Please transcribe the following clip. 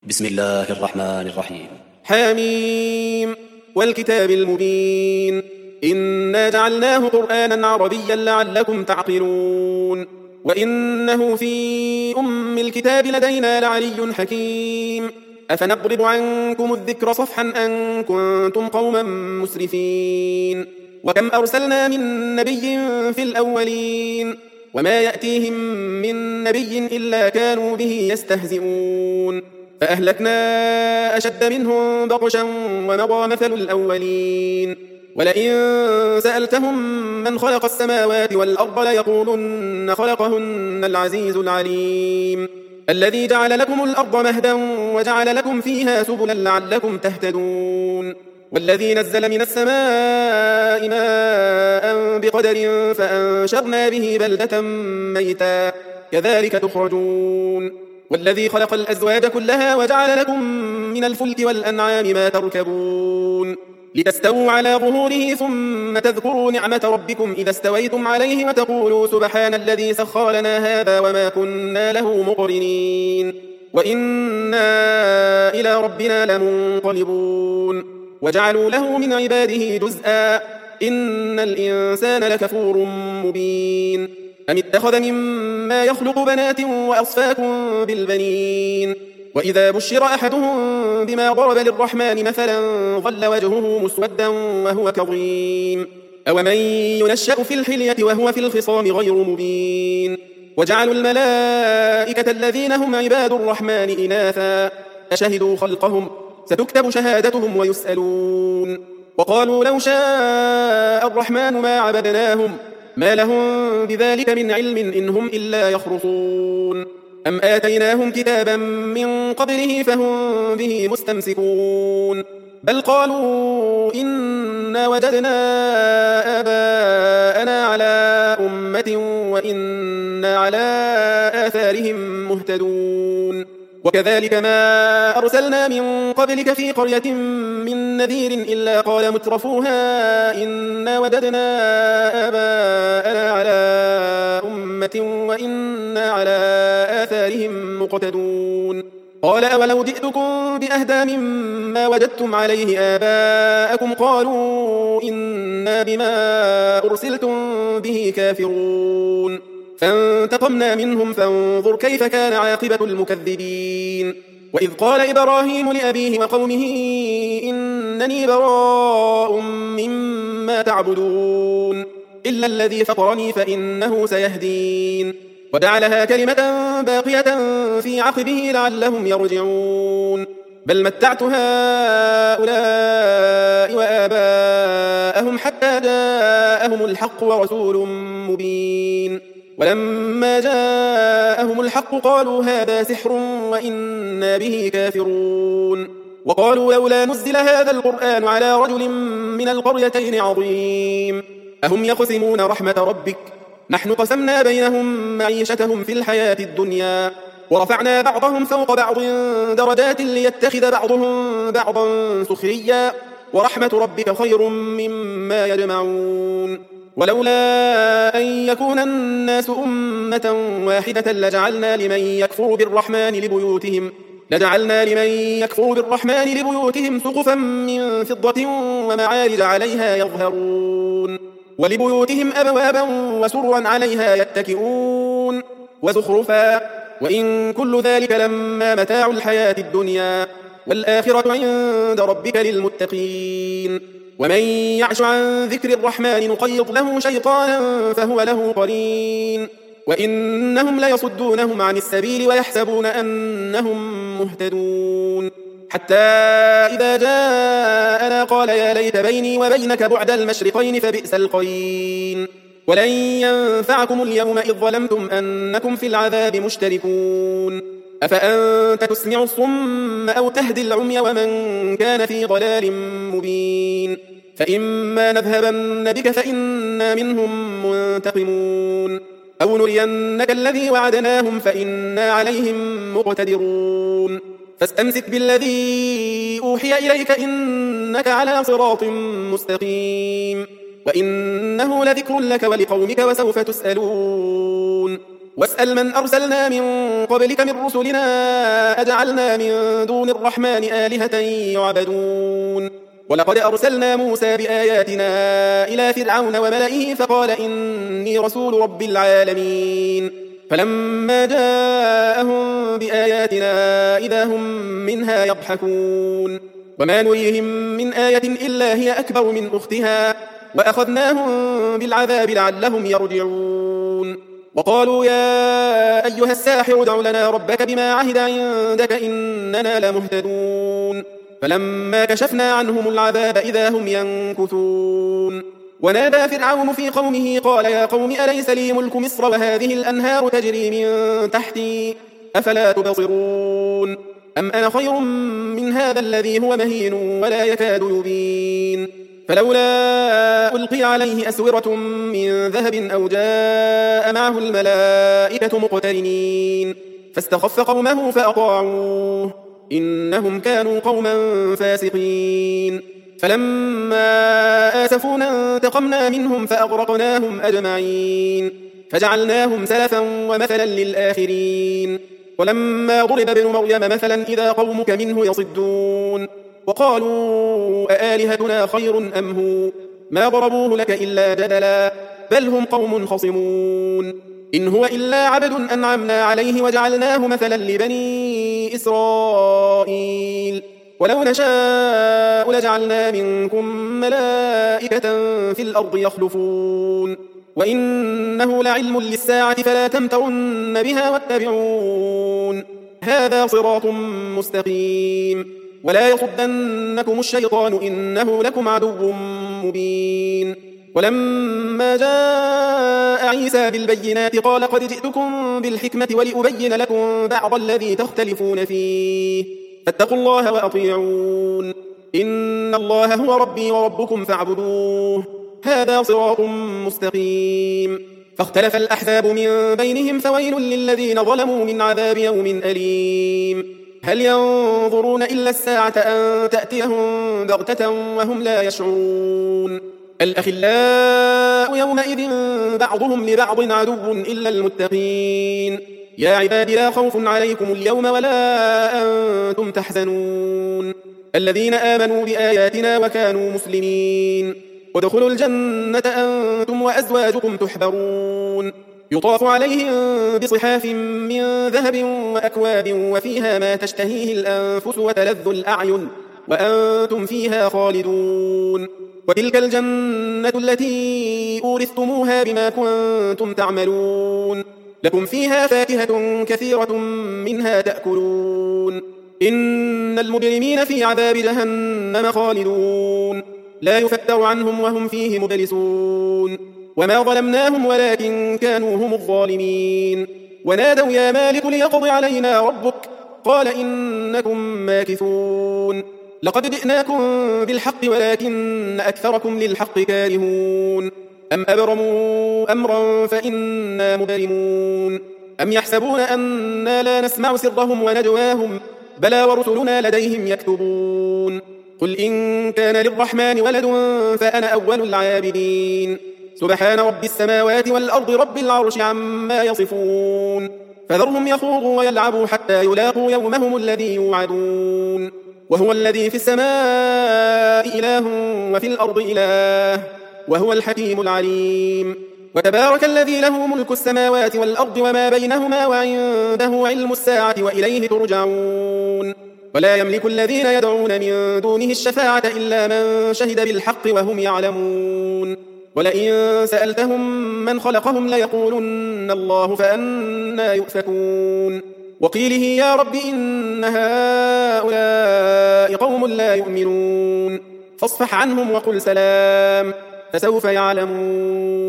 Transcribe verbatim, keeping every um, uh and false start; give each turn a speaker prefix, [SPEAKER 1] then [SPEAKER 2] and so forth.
[SPEAKER 1] بسم الله الرحمن الرحيم.
[SPEAKER 2] حميم والكتاب المبين إنا جعلناه قرآنا عربيا لعلكم تعقلون وإنه في أم الكتاب لدينا لعلي حكيم أفنضرب عنكم الذكر صفحا أن كنتم قوما مسرفين وكم أرسلنا من نبي في الأولين وما يأتيهم من نبي إلا كانوا به يستهزئون فأهلكنا أشد منهم بطشا ومضى مثل الأولين ولئن سألتهم من خلق السماوات والأرض ليقولن خلقهن العزيز العليم الذي جعل لكم الأرض مهدا وجعل لكم فيها سبلا لعلكم تهتدون والذي نزل من السماء ماء بقدر فأنشرنا به بلدة ميتا كذلك تخرجون والذي خلق الأزواج كلها وجعل لكم من الفلك والأنعام ما تركبون لتستووا على ظهوره ثم تذكروا نعمة ربكم إذا استويتم عليه وتقولوا سبحان الذي سخر لنا هذا وما كنا له مقرنين وإنا إلى ربنا لمنقلبون وجعلوا له من عباده جزءا إن الإنسان لكفور مبين أم اتخذ مما يخلق بنات وأصفاكم بالبنين وإذا بشر أحدهم بما ضرب للرحمن مثلا ظل وجهه مسودا وهو كظيم أومن ينشأ في الحلية وهو في الخصام غير مبين وجعلوا الملائكة الذين هم عباد الرحمن إناثا أشهدوا خلقهم ستكتب شهادتهم ويسألون وقالوا لو شاء الرحمن ما عبدناهم ما لهم بذلك من علم إن هم إلا يخرصون أم آتيناهم كتابا من قبله فهم به مستمسكون بل قالوا إنا وجدنا آباءنا على أمة وإنا على آثارهم مهتدون وكذلك ما أرسلنا من قبلك في قرية من نذير إلا قال مترفوها إنا وجدنا آباءنا على أمة وإنا على آثارهم مقتدون قال أولو جئتكم بأهدى مما وجدتم عليه آباءكم قالوا إنا بما أرسلتم به كافرون فانتقمنا منهم فانظر كيف كان عاقبة المكذبين وإذ قال إبراهيم لأبيه وقومه إنني براء مما تعبدون إلا الذي فطرني فإنه سيهدين وجعلها كلمة باقية في عقبه لعلهم يرجعون بل متعت هؤلاء وآباءهم حتى جاءهم الحق ورسول مبين ولما جاءهم الحق قالوا هذا سحر وإنا به كافرون وقالوا لولا نزل هذا القرآن على رجل من القريتين عظيم أهم يقسمون رحمة ربك نحن قسمنا بينهم معيشتهم في الحياة الدنيا ورفعنا بعضهم فوق بعض درجات ليتخذ بعضهم بعضا سخريا ورحمة ربك خير مما يجمعون ولولا أن يكون الناس أمة واحدة لجعلنا لمن يكفر بالرحمن لبيوتهم لجعلنا لمن يكفر بالرحمن لبيوتهم سقفا من فضة ومعارج عليها يظهرون ولبيوتهم أبوابا وسرا عليها يتكئون وزخرفا وإن كل ذلك لما متاع الحياة الدنيا والآخرة عند ربك للمتقين ومن يعش عن ذكر الرحمن نقيض له شيطانا فهو له قرين وإنهم ليصدونهم عن السبيل ويحسبون أنهم مهتدون حتى إذا جاءنا قال يا ليت بيني وبينك بعد المشرقين فبئس القرين ولن ينفعكم اليوم إذ ظلمتم أنكم في العذاب مشتركون أفأنت تسمع الصم أو تهدي العمي ومن كان في ضلال مبين فإما نذهبن بك فإنا منهم منتقمون أو نرينك الذي وعدناهم فإنا عليهم مقتدرون فاستمسك بالذي أوحي إليك إنك على صراط مستقيم وإنه لذكر لك ولقومك وسوف تسألون واسأل من أرسلنا من قبلك من رسلنا أجعلنا من دون الرحمن آلهة يعبدون ولقد أرسلنا موسى بآياتنا إلى فرعون وملئه فقال إني رسول رب العالمين فلما جاءهم بآياتنا إذا هم منها يضحكون وما نريهم من آية إلا هي أكبر من أختها وأخذناهم بالعذاب لعلهم يرجعون وقالوا يا أيها الساحر ادع لنا ربك بما عهد عندك إننا لمهتدون فلما كشفنا عنهم العذاب إذا هم ينكثون ونادى فرعون في قومه قال يا قوم أليس لي ملك مصر وهذه الأنهار تجري من تحتي أفلا تبصرون أم أنا خير من هذا الذي هو مهين ولا يكاد يبين فلولا ألقي عليه أسورة من ذهب أو جاء معه الملائكة مقترنين فاستخف قومه فأطاعوه إنهم كانوا قوما فاسقين فلما آسفونا انتقمنا منهم فأغرقناهم أجمعين فجعلناهم سلفا ومثلا للآخرين ولما ضرب ابن مريم مثلا إذا قومك منه يصدون وقالوا أآلهتنا خير أم هو ما ضربوه لك إلا جدلا بل هم قوم خصمون إن هو إلا عبد أنعمنا عليه وجعلناه مثلا لبني إسرائيل ولو نشاء لجعلنا منكم ملائكة في الأرض يخلفون وإنه لعلم للساعة فلا تمترن بها واتبعون هذا صراط مستقيم ولا يصدنكم الشيطان إنه لكم عدو مبين ولما جاء عيسى بالبينات قال قد جئتكم بالحكمة ولأبين لكم بعض الذي تختلفون فيه فاتقوا الله وأطيعون إن الله هو ربي وربكم فاعبدوه هذا صراط مستقيم فاختلف الأحزاب من بينهم فويل للذين ظلموا من عذاب يوم أليم هل ينظرون إلا الساعة أن تأتيهم بغتة وهم لا يشعرون الأخلاء يومئذ بعضهم لبعض عدو إلا المتقين يا عباد لا خوف عليكم اليوم ولا أنتم تحزنون الذين آمنوا بآياتنا وكانوا مسلمين وادخلوا الجنة أنتم وأزواجكم تحبرون يطاف عليهم بصحاف من ذهب وأكواب وفيها ما تشتهيه الأنفس وتلذ الأعين وأنتم فيها خالدون وتلك الجنة التي أورثتموها بما كنتم تعملون لكم فيها فاكهة كثيرة منها تأكلون إن المجرمين في عذاب جهنم خالدون لا يفتر عنهم وهم فيه مبلسون وما ظلمناهم ولكن كانوا هم الظالمين ونادوا يا مالك ليقض علينا ربك قال إنكم ماكثون لقد جئناكم بالحق ولكن أكثركم للحق كارهون أم أبرموا أمرا فإنا مبرمون أم يحسبون أنا لا نسمع سرهم ونجواهم بلى ورسلنا لديهم يكتبون قل إن كان للرحمن ولد فأنا أول العابدين سبحان رب السماوات والأرض رب العرش عما يصفون فذرهم يخوضوا ويلعبوا حتى يلاقوا يومهم الذي يوعدون وهو الذي في السماء إله وفي الأرض إله وهو الحكيم العليم وتبارك الذي له ملك السماوات والأرض وما بينهما وعنده علم الساعة وإليه ترجعون ولا يملك الذين يدعون من دونه الشفاعة إلا من شهد بالحق وهم يعلمون ولئن سألتهم من خلقهم ليقولن الله فأنا يؤفكون وقيله يا رب إن هؤلاء قوم لا يؤمنون فاصفح عنهم وقل سلام فسوف يعلمون